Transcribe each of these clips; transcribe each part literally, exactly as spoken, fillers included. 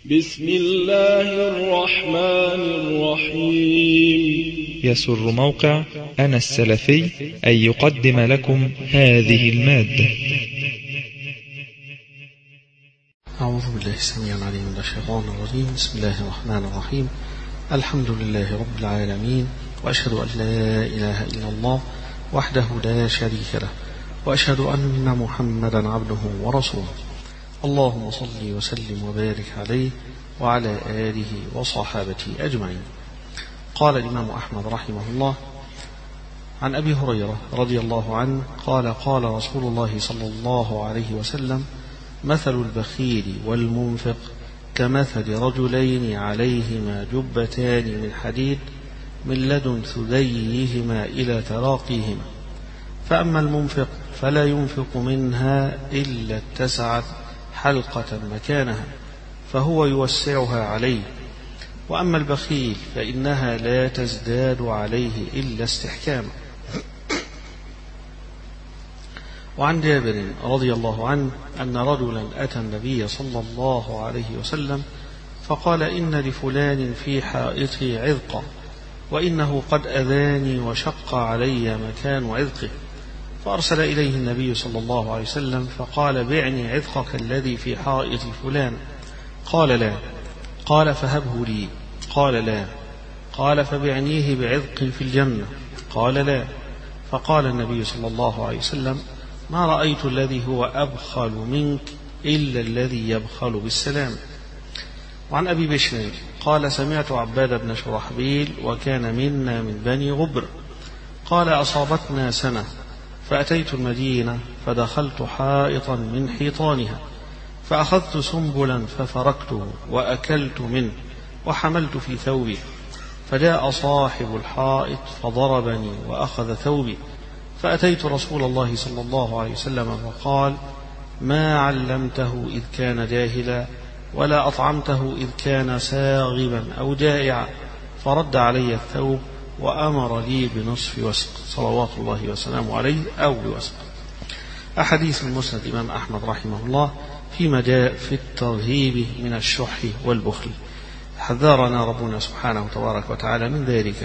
بسم الله الرحمن الرحيم. يسر موقع أنا السلفي أن يقدم لكم هذه المادة. أعوذ بالله السميع العليم من الشيطان الرجيم. بسم الله الرحمن الرحيم. الحمد لله رب العالمين، وأشهد أن لا إله إلا الله وحده لا شريك له، وأشهد أن محمدا عبده ورسوله. اللهم صل وسلم وبارك عليه وعلى آله وصحابته أجمعين. قال الإمام أحمد رحمه الله عن أبي هريرة رضي الله عنه قال قال رسول الله صلى الله عليه وسلم: مثل البخيل والمنفق كمثل رجلين عليهما جبتان من حديد من لدن ثديهما إلى تراقيهما، فأما المنفق فلا ينفق منها إلا اتسعت حلقة مكانها فهو يوسعها عليه، وأما البخيل فإنها لا تزداد عليه إلا استحكاما. وعن جابر رضي الله عنه أن رجلا أتى النبي صلى الله عليه وسلم فقال: إن لفلان في حائطي عذقا، وإنه قد أذاني وشق علي مكان عذقه. فأرسل إليه النبي صلى الله عليه وسلم فقال: بعني عذقك الذي في حائط فلان. قال: لا. قال: فهبه لي. قال: لا. قال: فبعنيه بعذق في الجنة. قال: لا. فقال النبي صلى الله عليه وسلم: ما رأيت الذي هو أبخل منك إلا الذي يبخل بالسلام. وعن أبي بشر قال: سمعت عباد بن شرحبيل وكان منا من بني غبر قال: أصابتنا سنة فأتيت المدينة فدخلت حائطا من حيطانها فأخذت سنبلا ففركته وأكلت منه وحملت في ثوبي، فجاء صاحب الحائط فضربني وأخذ ثوبي، فأتيت رسول الله صلى الله عليه وسلم فقال: ما علمته إذ كان جاهلا ولا أطعمته إذ كان ساغبا أو جائعا، فرد علي الثوب وأمر لي بنصف وسق صلوات الله وسلامه عليه أو بوسق. أحاديث من مسند الإمام أحمد رحمه الله فيما جاء في الترهيب من الشح والبخل. حذرنا ربنا سبحانه تبارك وتعالى من ذلك،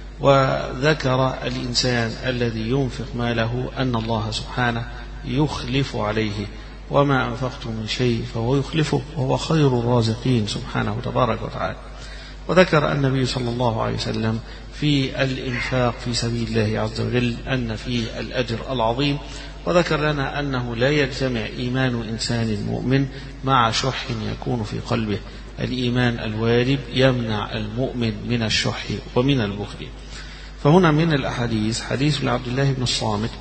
وذكر الإنسان الذي ينفق ماله أن الله سبحانه يخلف عليه، وما أنفقتم من شيء فهو يخلفه وهو خير الرازقين سبحانه تبارك وتعالى. وذكر النبي صلى الله عليه وسلم في الإنفاق في سبيل الله عز وجل أن فيه الأجر العظيم، وذكر لنا أنه لا يجتمع إيمان إنسان مؤمن مع شح يكون في قلبه. الإيمان الواجب يمنع المؤمن من الشح ومن البخل. فهنا من الأحاديث حديث لعبد الله بن الصامت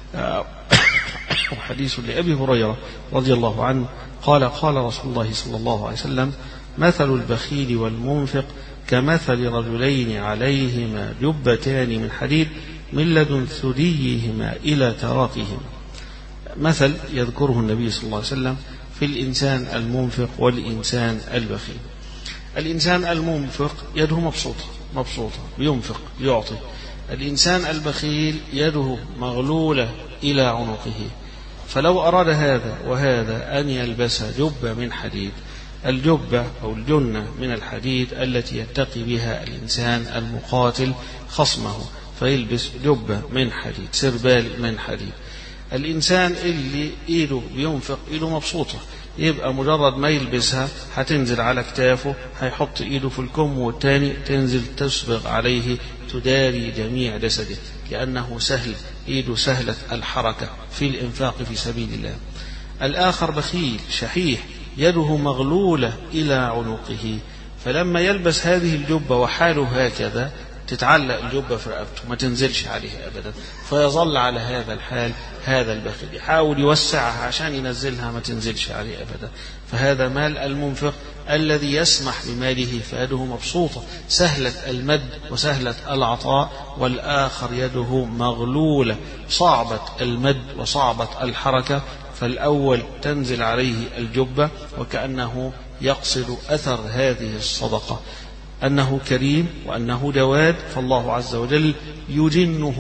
وحديث لأبي هريرة رضي الله عنه قال: قال رسول الله صلى الله عليه وسلم: مثل البخيل والمنفق كمثل رجلين عليهما جبتان من حديد من لدن ثديهما إلى تراقيهما. مثل يذكره النبي صلى الله عليه وسلم في الإنسان المنفق والإنسان البخيل. الإنسان المنفق يده مبسوطة مبسوطة ينفق يعطي. الإنسان البخيل يده مغلولة إلى عنقه، فلو أراد هذا وهذا أن يلبس جبة من حديد، الجبة أو الجنة من الحديد التي يتقي بها الإنسان المقاتل خصمه، فيلبس جبة من حديد، سربال من حديد. الإنسان اللي إيده بينفق إيده مبسوطة، يبقى مجرد ما يلبسها هتنزل على كتافه، هيحط إيده في الكم والتاني تنزل تسبغ عليه تداري جميع جسده، لأنه سهل، إيده سهلة الحركة في الإنفاق في سبيل الله. الآخر بخيل شحيح يده مغلولة إلى عنقه، فلما يلبس هذه الجبة وحاله هكذا تتعلق الجبة في رقبته ما تنزلش عليه أبدا، فيظل على هذا الحال. هذا البخيل يحاول يوسعها عشان ينزلها ما تنزلش عليه أبدا. فهذا مال المنفق الذي يسمح بماله فيده مبسوطة سهلة المد وسهلة العطاء، والآخر يده مغلولة صعبة المد وصعبة الحركة، فالأول تنزل عليه الجبة وكأنه يقصد أثر هذه الصدقة أنه كريم وأنه جواد، فالله عز وجل يجنه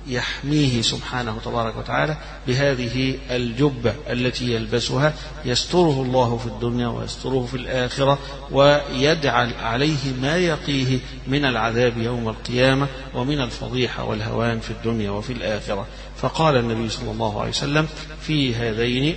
يحميه سبحانه تبارك وتعالى بهذه الجبة التي يلبسها يستره الله في الدنيا ويستره في الآخرة، ويجعل عليه ما يقيه من العذاب يوم القيامة ومن الفضيحة والهوان في الدنيا وفي الآخرة. فقال النبي صلى الله عليه وسلم في هذين: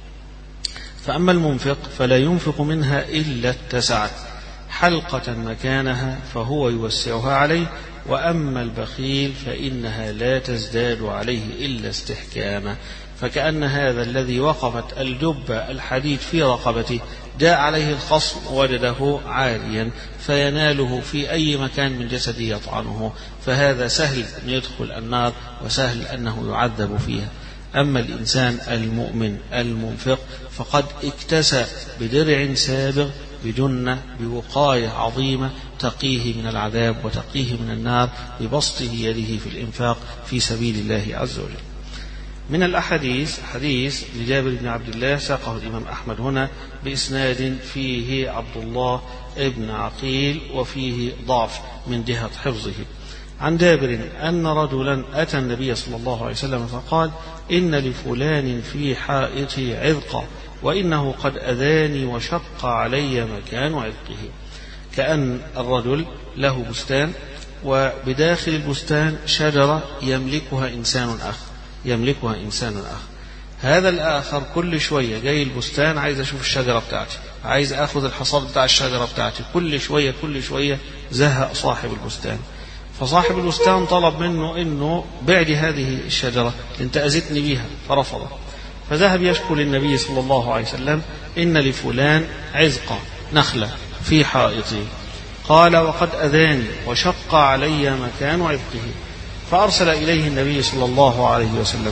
فأما المنفق فلا ينفق منها إلا اتسعت، حلقة مكانها فهو يوسعها عليه، وأما البخيل فإنها لا تزداد عليه إلا استحكاما. فكأن هذا الذي وقفت الجبة الحديد في رقبته جاء عليه الخصم وجده عاريا فيناله في أي مكان من جسده يطعنه، فهذا سهل أن يدخل النار وسهل أنه يعذب فيها. أما الإنسان المؤمن المنفق فقد اكتسى بدرع سابغ بجنة بوقاية عظيمة تقيه من العذاب وتقيه من النار ببسطه يده في الإنفاق في سبيل الله عز وجل. من الأحاديث حديث لجابر بن عبد الله ساقه الإمام أحمد هنا بإسناد فيه عبد الله ابن عقيل وفيه ضعف من جهة حفظه. عن جابر أن رجلا أتى النبي صلى الله عليه وسلم فقال: إن لفلان في حائطي عذقا وإنه قد أذاني وشق علي مكان عذقه. كأن الرجل له بستان وبداخل البستان شجرة يملكها إنسان آخر يملكها إنسان آخر هذا الآخر كل شوية جاي البستان عايز أشوف الشجرة بتاعتي، عايز أخذ الحصاد بتاع الشجرة بتاعتي، كل شوية كل شوية زهق صاحب البستان. فصاحب البستان طلب منه إنه بعد هذه الشجرة أنت أذيتني بيها، فرفض. فذهب يشكو للنبي صلى الله عليه وسلم: إن لفلان عزقا نخلة في حائطي، قال: وقد أذاني وشق علي مكان عذقه. فأرسل إليه النبي صلى الله عليه وسلم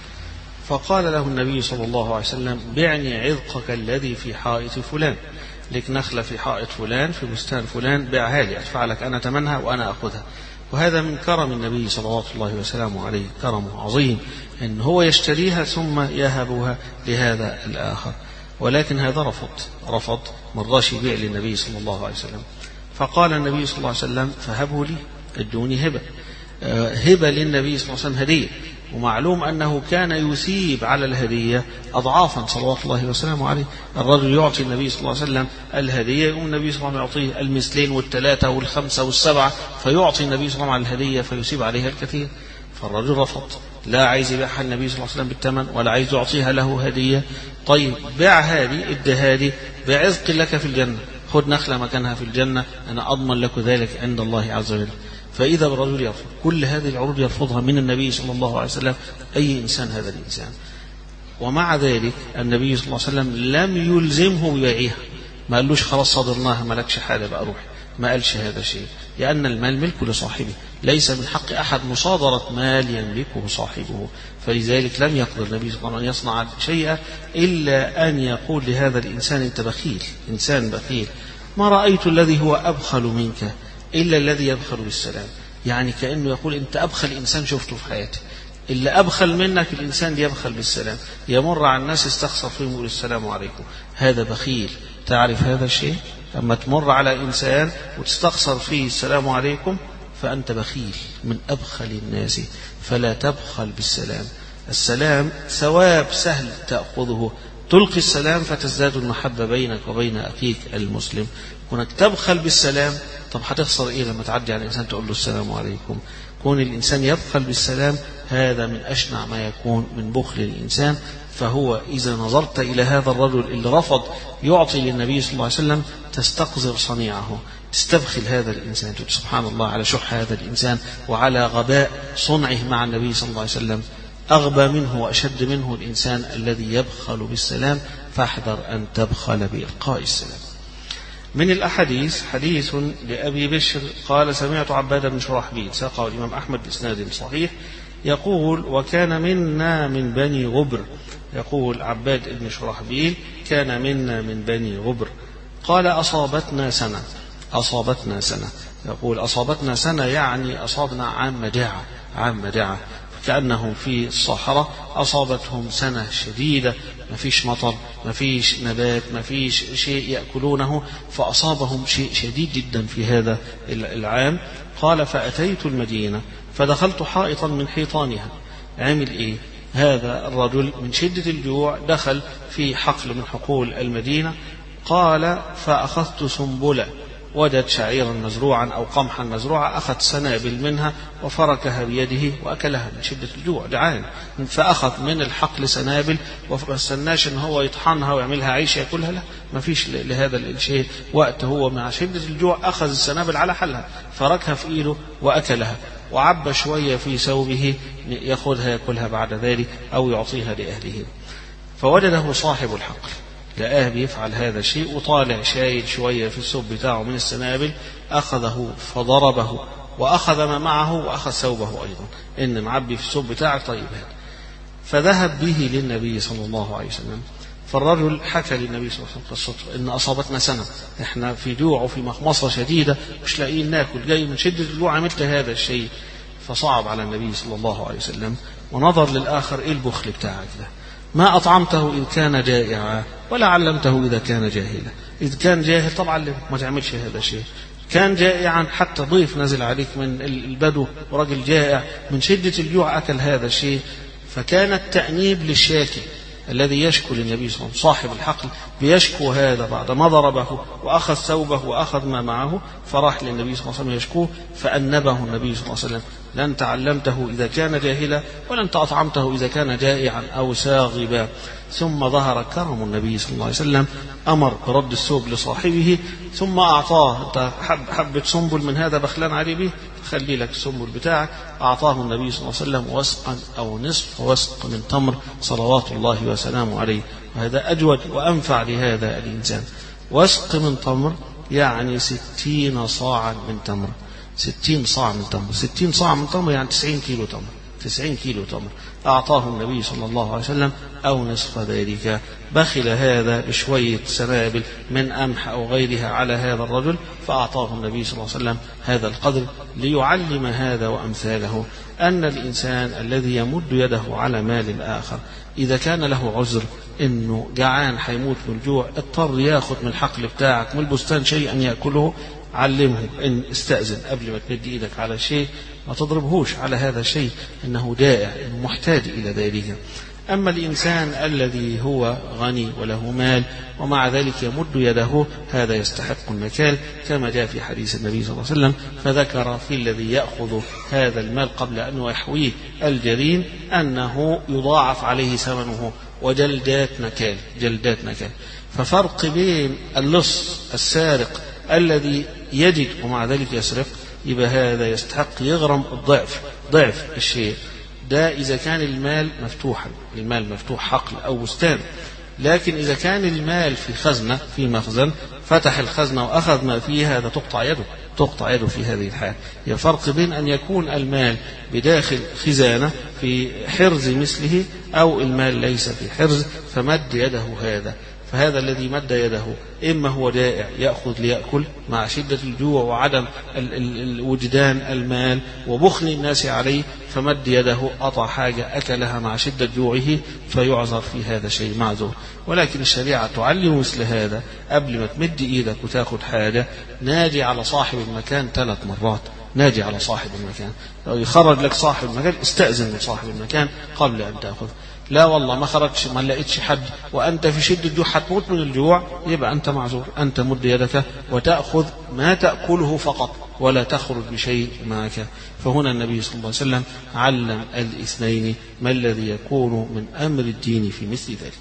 فقال له النبي صلى الله عليه وسلم: بعني عذقك الذي في حائط فلان، لك نخلة في حائط فلان في بستان فلان، بيعها لي أدفع لك أنا ثمنها وأنا أخذها. وهذا من كرم النبي صلى الله عليه وسلم عليه، كرم عظيم إن هو يشتريها ثم يهبها لهذا الآخر. ولكن هذا رفض رفض مرضاش يبيع للنبي صلى الله عليه وسلم. فقال النبي صلى الله عليه وسلم: فهبه لي، ادوني هبة. هبة للنبي صلى الله عليه وسلم هدية، ومعلوم أنه كان يثيب على الهدية أضعافا صلوات الله وسلامه عليه. الرجل يعطي النبي صلى الله عليه وسلم الهدية، يقوم النبي صلى الله عليه وسلم يعطيه المثلين والثلاثة والخمسة والسبعة، فيعطي النبي صلى الله عليه وسلم الهدية فيثيب عليها الكثير. فالرجل رفض، لا عايز يبيعها النبي صلى الله عليه وسلم بالثمن ولا عايز يعطيها له هدية. طيب بيع هذه ادهادي بعزق لك في الجنة، خذ نخلة مكانها في الجنة، أنا أضمن لك ذلك عند الله عز وجل. فإذا بالرجل يرفض كل هذه العروض يرفضها من النبي صلى الله عليه وسلم، أي إنسان هذا الإنسان. ومع ذلك النبي صلى الله عليه وسلم لم يلزمه ببيعها، ما قالوش خلاص صدرناها مالكش حاجة بقى روح، ما قالش هذا الشيء، لأن المال ملك لصاحبه، ليس من حق أحد مصادرة مال يملكه صاحبه. فلذلك لم يقدر النبي صلى الله عليه وسلم أن يصنع شيئا إلا أن يقول لهذا الإنسان: أنت بخيل، إنسان بخيل، ما رأيت الذي هو أبخل منك إلا الذي يبخل بالسلام. يعني كأنه يقول: أنت أبخل إنسان شفته في حياتي، اللي أبخل منك الإنسان اللي يبخل بالسلام، يمر على الناس يستخسر فيهم يقول السلام عليكم، هذا بخيل. تعرف هذا الشيء؟ أما تمر على إنسان وتستخسر فيه السلام عليكم فأنت بخيل من أبخل الناس، فلا تبخل بالسلام. السلام ثواب سهل تأخذه، تلقي السلام فتزداد المحبة بينك وبين أخيك المسلم. كونك تبخل بالسلام، طب هتخسر إيه لما تعدي على الإنسان تقول له السلام عليكم؟ كون الإنسان يبخل بالسلام هذا من أشنع ما يكون من بخل الإنسان. فهو إذا نظرت إلى هذا الرجل اللي رفض يعطي للنبي صلى الله عليه وسلم تستقذر صنيعه، تستبخل هذا الإنسان، سبحان الله على شح هذا الإنسان وعلى غباء صنعه مع النبي صلى الله عليه وسلم. أغبى منه وأشد منه الإنسان الذي يبخل بالسلام، فاحذر أن تبخل بإلقاء السلام. من الأحاديث حديث لأبي بشر قال: سمعت عباد بن شرحبيل ساقه الإمام أحمد بإسناد صحيح يقول: وكان منا من بني غبر، يقول عباد بن شرحبيل: كان منا من بني غبر، قال: أصابتنا سنة أصابتنا سنة يقول أصابتنا سنة يعني أصابنا عام مجاعة عام مجاعة كأنهم في الصحراء أصابتهم سنة شديدة، ما فيش مطر، ما فيش نبات، ما فيش شيء يأكلونه، فأصابهم شيء شديد جدا في هذا العام. قال: فأتيت المدينة فدخلت حائطا من حيطانها. عمل إيه هذا الرجل؟ من شدة الجوع دخل في حقل من حقول المدينة. قال فأخذت سنبلة، وجد شعيرا مزروعا أو قمحا مزروعا، أخذ سنابل منها وفركها بيده وأكلها من شدة الجوع، جعان، فأخذ من الحقل سنابل وما استناش إن هو يطحنها ويعملها عيش يأكلها، لا، ما فيش لهذا الشيء وقت. هو مع شدة الجوع أخذ السنابل على حلها، فركها في إيده وأكلها، وعب شوية في ثوبه يأخذها يأكلها بعد ذلك أو يعطيها لأهله. فوجده صاحب الحقل، لقاه بيفعل هذا الشيء وطالع شايل شوية في الثوب بتاعه من السنابل، أخذه فضربه وأخذ ما معه وأخذ ثوبه أيضا، إن معبي في الثوب بتاعك، طيب هذا. فذهب به للنبي صلى الله عليه وسلم. فالرجل حكى للنبي صلى الله عليه وسلم قصته، إن أصابتنا سنة، إحنا في جوع وفي مخمصة شديدة مش لاقيين ناكل، جاي من شدة الجوع عملت هذا الشيء. فصعب على النبي صلى الله عليه وسلم ونظر للآخر، إيه البخل بتاعك ده؟ ما أطعمته إذ كان جائعا ولا علمته إذا كان جاهلا. إذ كان جاهل طبعا ما تعملش هذا الشيء، كان جائعا حتى ضيف نزل عليك من البدو ورجل جائع من شدة الجوع أكل هذا الشيء. فكان التأنيب للشاكي الذي يشكو للنبي صلى الله عليه وسلم، صاحب الحقل بيشكو هذا بعد ما ضربه وأخذ ثوبه وأخذ ما معه، فراح للنبي صلى الله عليه وسلم يشكوه، فأنبه النبي صلى الله عليه وسلم، لن تعلمته إذا كان جاهلا ولن أطعمته إذا كان جائعا أو ساغبا. ثم ظهر كرم النبي صلى الله عليه وسلم، أمر برد الثوب لصاحبه ثم أعطاه، أنت حب حبة سنبل من هذا بخلان عليه به، خلي لك السنبل بتاعك. أعطاه النبي صلى الله عليه وسلم وسقا أو نصف وسق من تمر صلوات الله وسلامه عليه، وهذا أجود وأنفع لهذا الإنسان. وسق من تمر يعني ستين صاعا من تمر، ستين صاع من تمر، ستين صاع من تمر يعني تسعين كيلو تمر، تسعين كيلو تمر أعطاه النبي صلى الله عليه وسلم أو نصف ذلك. بخل هذا بشوية سنابل من قمح أو غيرها على هذا الرجل، فأعطاه النبي صلى الله عليه وسلم هذا القدر ليعلم هذا وأمثاله أن الإنسان الذي يمد يده على مال الآخر إذا كان له عذر إنه جعان حيموت من الجوع، اضطر ياخذ من الحقل بتاعك من البستان شيئا يأكله، علمه إن استأذن قبل ما تمد إيدك على شيء، ما تضربهوش على هذا الشيء، إنه جائع إنه محتاج إلى ذلك. أما الإنسان الذي هو غني وله مال ومع ذلك يمد يده، هذا يستحق النكال كما جاء في حديث النبي صلى الله عليه وسلم. فذكر في الذي يأخذ هذا المال قبل أن يحويه الجريم أنه يضاعف عليه ثمنه وجلدات نكال، جلدات نكال. ففرق بين اللص السارق الذي يجد ومع ذلك يسرق، يبقى هذا يستحق يغرم الضعف، ضعف الشيء ده إذا كان المال مفتوحا، المال مفتوح حقل أو بستان. لكن إذا كان المال في خزنة، في مخزن، فتح الخزنة وأخذ ما فيها، هذا تقطع يده، تقطع يده في هذه الحال. الفرق بين أن يكون المال بداخل خزانة في حرز مثله أو المال ليس في حرز فمد يده هذا. فهذا الذي مد يده إما هو جائع يأخذ ليأكل مع شدة الجوع وعدم وجدان المال وبخل الناس عليه، فمد يده قطع حاجة أكلها مع شدة جوعه، فيعذر في هذا شيء معذور. ولكن الشريعة تعلم مثل هذا، قبل ما تمد إيدك وتأخذ حاجة ناجي على صاحب المكان ثلاث مرات، ناجي على صاحب المكان، لو يخرج لك صاحب المكان استأذن من صاحب المكان قبل أن تأخذ. لا والله ما خرجش، ما لقيتش حد وأنت في شدة الجوع حتموت من الجوع، يبقى أنت معذور، أنت مد يدك وتأخذ ما تأكله فقط ولا تخرج بشيء معك. فهنا النبي صلى الله عليه وسلم علم الاثنين ما الذي يكون من أمر الدين في مثل ذلك.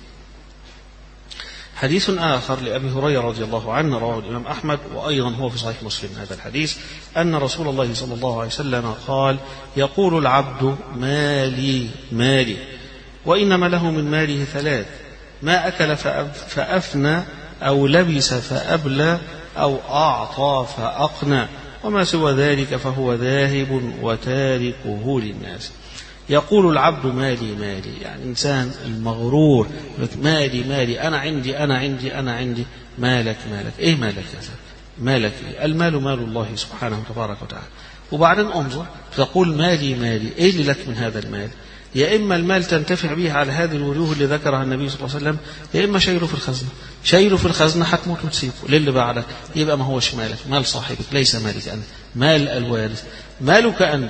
حديث آخر لأبي هريرة رضي الله عنه رواه الإمام أحمد وأيضا هو في صحيح مسلم هذا الحديث، أن رسول الله صلى الله عليه وسلم قال: يقول العبد مالي مالي، وإنما له من ماله ثلاث: ما أكل فأفنى، أو لبس فأبلى، أو أعطى فأقنى، وما سوى ذلك فهو ذاهب وتاركه للناس. يقول العبد مالي مالي، يعني إنسان المغرور، مالي مالي، أنا عندي أنا عندي أنا عندي. مالك مالك، إيه مالك يا سيدي؟ مالك إيه؟ المال مال الله سبحانه وتبارك وتعالى. وبعدين انظر تقول مالي مالي، إيه اللي لك من هذا المال؟ يا إما المال تنتفع به على هذه الوجوه اللي ذكرها النبي صلى الله عليه وسلم، يا إما شيله في الخزنة، شيله في الخزنة حتموت وتسيبه للي بعدك، يبقى ما هوش مالك، مال صاحبك ليس مالك أنت، مال الوارث. مالك أنت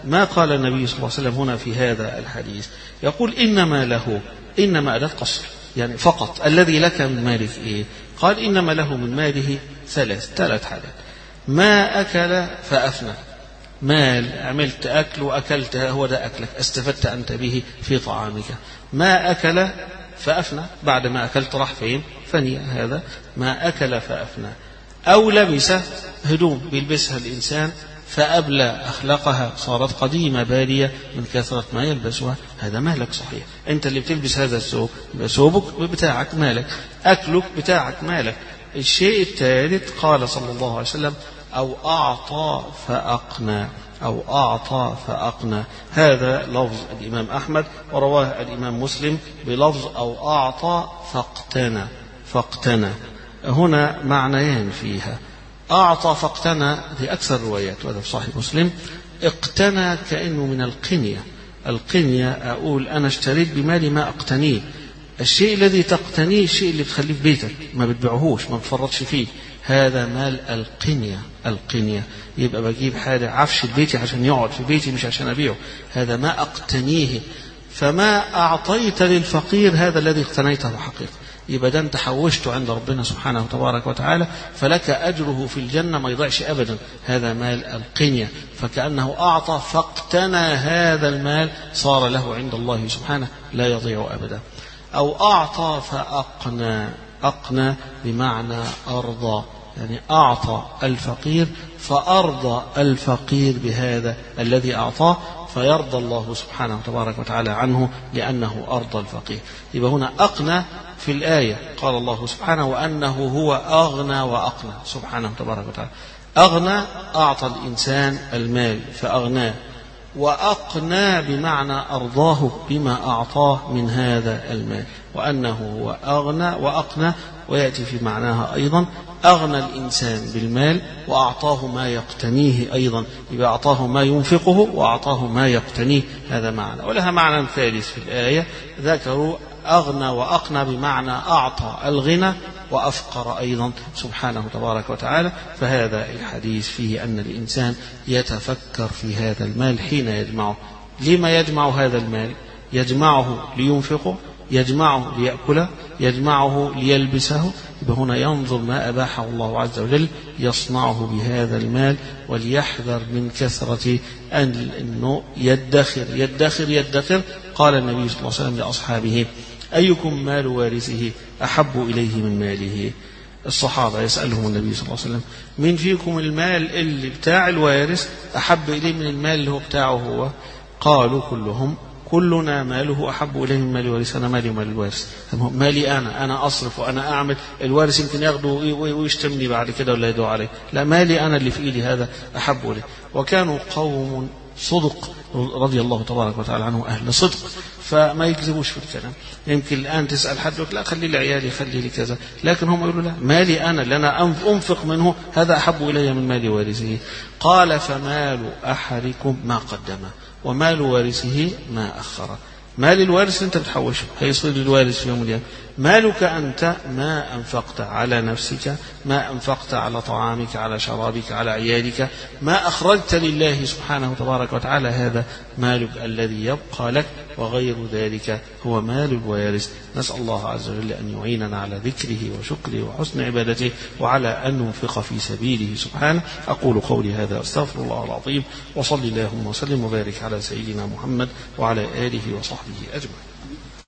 ما قال النبي صلى الله عليه وسلم هنا في هذا الحديث؟ يقول إنما له، إنما أداة قصر، يعني فقط الذي لك من مالك إيه؟ قال إنما له من ماله ثلاث ثلاث حاجات: ما أكل فأفنى، مال عملت أكل وأكلت هو ده أكلك، استفدت أنت به في طعامك. ما أكل فأفنى، بعد ما أكلت راح فين؟ فني، هذا ما أكل فأفنى. أو لبس، هدوم بيلبسها الإنسان فأبلى أخلاقها، صارت قديمة بالية من كثرة ما يلبسها، هذا مالك صحيح، أنت اللي بتلبس هذا الثوب، ثوبك بتاعك مالك، أكلك بتاعك مالك. الشيء الثالث قال صلى الله عليه وسلم: أو أعطى فأقنى، أو أعطى فأقنى. هذا لفظ الإمام أحمد، ورواه الإمام مسلم بلفظ أو أعطى فاقتنى، فاقتنى. هنا معنيان فيها: أعطى فاقتنى دي أكثر الروايات، وهذا في صحيح مسلم. اقتنى كأنه من القنية، القنية أقول أنا اشتريت بمالي ما أقتنيه، الشيء الذي تقتنيه الشيء اللي بتخليه في بيتك، ما بتبيعهوش، ما بتفرطش فيه، هذا مال القنية. القنية يبقى بجيب حاجة عفش بيتي عشان يقعد في بيتي مش عشان أبيعه، هذا ما أقتنيه. فما أعطيت للفقير هذا الذي اقتنيته حقيقة، يبقى ده انت حوشته عند ربنا سبحانه تبارك وتعالى، فلك أجره في الجنة ما يضيعش أبدا، هذا مال القنية. فكأنه أعطى فاقتنى هذا المال، صار له عند الله سبحانه لا يضيع أبدا. أو أعطى فأقنى، أقنى بمعنى أرضى، يعني أعطى الفقير فأرضى الفقير بهذا الذي أعطاه، فيرضى الله سبحانه تبارك وتعالى عنه لأنه أرضى الفقير. يبقى هنا أقنى في الآية، قال الله سبحانه وأنه هو أغنى وأقنى سبحانه تبارك وتعالى. أغنى أعطى الإنسان المال فأغناه، وأقنى بمعنى أرضاه بما أعطاه من هذا المال، وأنه هو أغنى وأقنى. ويأتي في معناها أيضا أغنى الإنسان بالمال وأعطاه ما يقتنيه أيضا، يبقى أعطاه ما ينفقه وأعطاه ما يقتنيه، هذا معنى. ولها معنى ثالث في الآية، ذكروا أغنى وأقنى بمعنى أعطى الغنى وأفقر أيضا سبحانه تبارك وتعالى. فهذا الحديث فيه أن الإنسان يتفكر في هذا المال حين يجمعه. لما يجمع هذا المال؟ يجمعه لينفقه، يجمعه ليأكله، يجمعه ليلبسه. يبقى هنا ينظر ما أباحه الله عز وجل يصنعه بهذا المال، وليحذر من كثرة أنه يدخر يدخر يدخر. قال النبي صلى الله عليه وسلم لأصحابه: أيكم مال وارثه أحب إليه من ماله؟ الصحابة يسألهم النبي صلى الله عليه وسلم: من فيكم المال اللي بتاع الوارث أحب إليه من المال اللي هو بتاعه هو؟ قالوا كلهم: كلنا ماله أحب إليه من مال الوارث. أنا مالي ومال الوارث، مالي أنا أنا أصرف وأنا أعمل، الوارث يمكن ياخده ويشتمني بعد كده ولا يدعو عليه، لا، مالي أنا اللي في إيدي هذا أحب إليه. وكانوا قوم صدق رضي الله تبارك وتعالى عنه، أهل صدق، فما يكذبوش في الكلام. يمكن الآن تسأل حد يقول لا خلي لي عيالي خلي لي كذا، لكن هم يقولوا لا، مالي أنا اللي أنا أنفق منه هذا أحب إلي من مال وارثه. قال: فمال أحدكم ما قدمه ومال وارثه ما أخره. مال الوارث أنت بتحوشه هيصير الوارث في يوم القيامة، مالك أنت ما أنفقت على نفسك، ما أنفقت على طعامك، على شرابك، على عيالك، ما أخرجت لله سبحانه تبارك وتعالى، هذا مالك الذي يبقى لك، وغير ذلك هو مال الوارث. نسأل الله عز وجل أن يعيننا على ذكره وشكره وحسن عبادته، وعلى أن ننفق في سبيله سبحانه. أقول قولي هذا أستغفر الله العظيم، وصلي اللهم وسلم وبارك على سيدنا محمد وعلى آله وصحبه أجمعين.